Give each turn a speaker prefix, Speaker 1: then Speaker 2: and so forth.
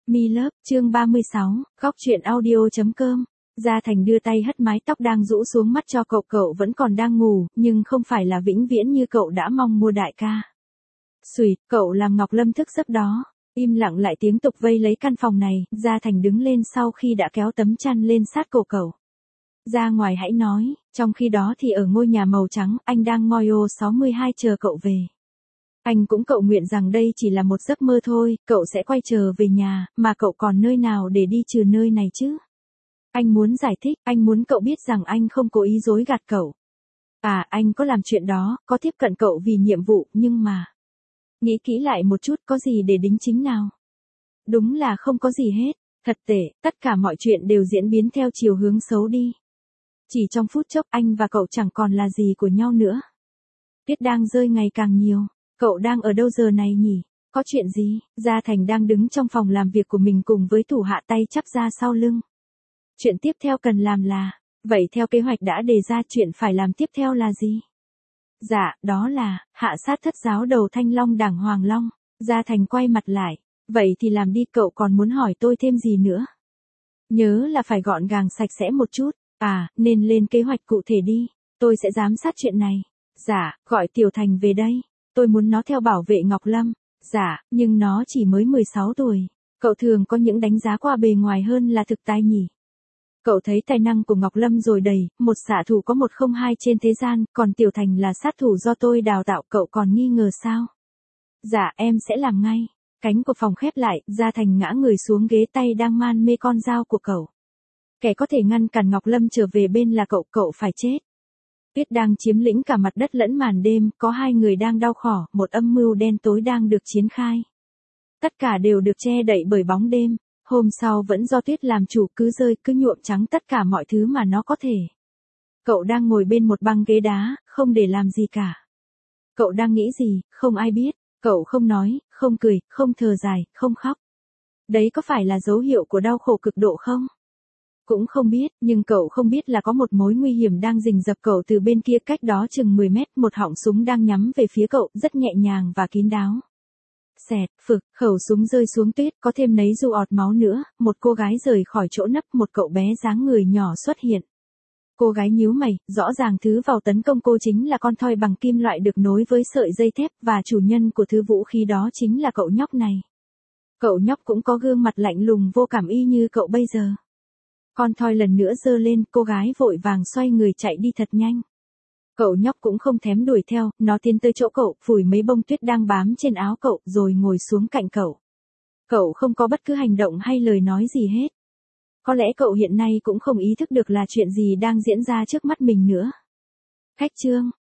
Speaker 1: Mi Love, chương 36, góc truyện audio.com. Gia Thành đưa tay hất mái tóc đang rũ xuống mắt cho cậu, cậu vẫn còn đang ngủ, nhưng không phải là vĩnh viễn như cậu đã mong mua đại ca. Xùi, cậu làm Ngọc Lâm thức giấc đó. Im lặng lại tiếng tục vây lấy căn phòng này, Gia Thành đứng lên sau khi đã kéo tấm chăn lên sát cổ cậu. Ra ngoài hãy nói, trong khi đó thì ở ngôi nhà màu trắng, anh đang ngoi ô 62 chờ cậu về. Anh cũng cầu nguyện rằng đây chỉ là một giấc mơ thôi, cậu sẽ quay trở về nhà, mà cậu còn nơi nào để đi trừ nơi này chứ? Anh muốn giải thích, anh muốn cậu biết rằng anh không cố ý dối gạt cậu. À, anh có làm chuyện đó, có tiếp cận cậu vì nhiệm vụ, nhưng mà... Nghĩ kỹ lại một chút, có gì để đính chính nào? Đúng là không có gì hết, thật tệ, tất cả mọi chuyện đều diễn biến theo chiều hướng xấu đi. Chỉ trong phút chốc anh và cậu chẳng còn là gì của nhau nữa. Tuyết đang rơi ngày càng nhiều. Cậu đang ở đâu giờ này nhỉ? Có chuyện gì? Gia Thành đang đứng trong phòng làm việc của mình cùng với thủ hạ tay chắp ra sau lưng. Chuyện tiếp theo cần làm là... Vậy theo kế hoạch đã đề ra chuyện phải làm tiếp theo là gì? Dạ, đó là, hạ sát thất giáo đầu Thanh Long đảng Hoàng Long. Gia Thành quay mặt lại. Vậy thì làm đi, cậu còn muốn hỏi tôi thêm gì nữa? Nhớ là phải gọn gàng sạch sẽ một chút. À, nên lên kế hoạch cụ thể đi. Tôi sẽ giám sát chuyện này. Dạ, gọi Tiểu Thành về đây. Tôi muốn nó theo bảo vệ Ngọc Lâm. Dạ, nhưng nó chỉ mới 16 tuổi. Cậu thường có những đánh giá qua bề ngoài hơn là thực tài nhỉ? Cậu thấy tài năng của Ngọc Lâm rồi đầy, một xạ thủ có 102 trên thế gian, còn Tiểu Thành là sát thủ do tôi đào tạo, cậu còn nghi ngờ sao? Dạ, em sẽ làm ngay. Cánh của phòng khép lại, Gia Thành ngã người xuống ghế, tay đang man mê con dao của cậu. Kẻ có thể ngăn cản Ngọc Lâm trở về bên là cậu, cậu phải chết. Tuyết đang chiếm lĩnh cả mặt đất lẫn màn đêm, có hai người đang đau khổ, một âm mưu đen tối đang được triển khai. Tất cả đều được che đậy bởi bóng đêm, hôm sau vẫn do Tuyết làm chủ, cứ rơi cứ nhuộm trắng tất cả mọi thứ mà nó có thể. Cậu đang ngồi bên một băng ghế đá, không để làm gì cả. Cậu đang nghĩ gì, không ai biết, cậu không nói, không cười, không thở dài, không khóc. Đấy có phải là dấu hiệu của đau khổ cực độ không? Cũng không biết, nhưng cậu không biết là có một mối nguy hiểm đang rình rập cậu từ bên kia cách đó chừng 10 mét, một họng súng đang nhắm về phía cậu, rất nhẹ nhàng và kín đáo. Xẹt, phực, khẩu súng rơi xuống Tuyết, có thêm nấy dù ọt máu nữa, một cô gái rời khỏi chỗ nấp, một cậu bé dáng người nhỏ xuất hiện. Cô gái nhíu mày, rõ ràng thứ vào tấn công cô chính là con thoi bằng kim loại được nối với sợi dây thép, và chủ nhân của thứ vũ khí đó chính là cậu nhóc này. Cậu nhóc cũng có gương mặt lạnh lùng vô cảm y như cậu bây giờ. Con thoi lần nữa giơ lên, cô gái vội vàng xoay người chạy đi thật nhanh. Cậu nhóc cũng không thèm đuổi theo, nó tiến tới chỗ cậu, phủi mấy bông tuyết đang bám trên áo cậu, rồi ngồi xuống cạnh cậu. Cậu không có bất cứ hành động hay lời nói gì hết. Có lẽ cậu hiện nay cũng không ý thức được là chuyện gì đang diễn ra trước mắt mình nữa. Khách chương.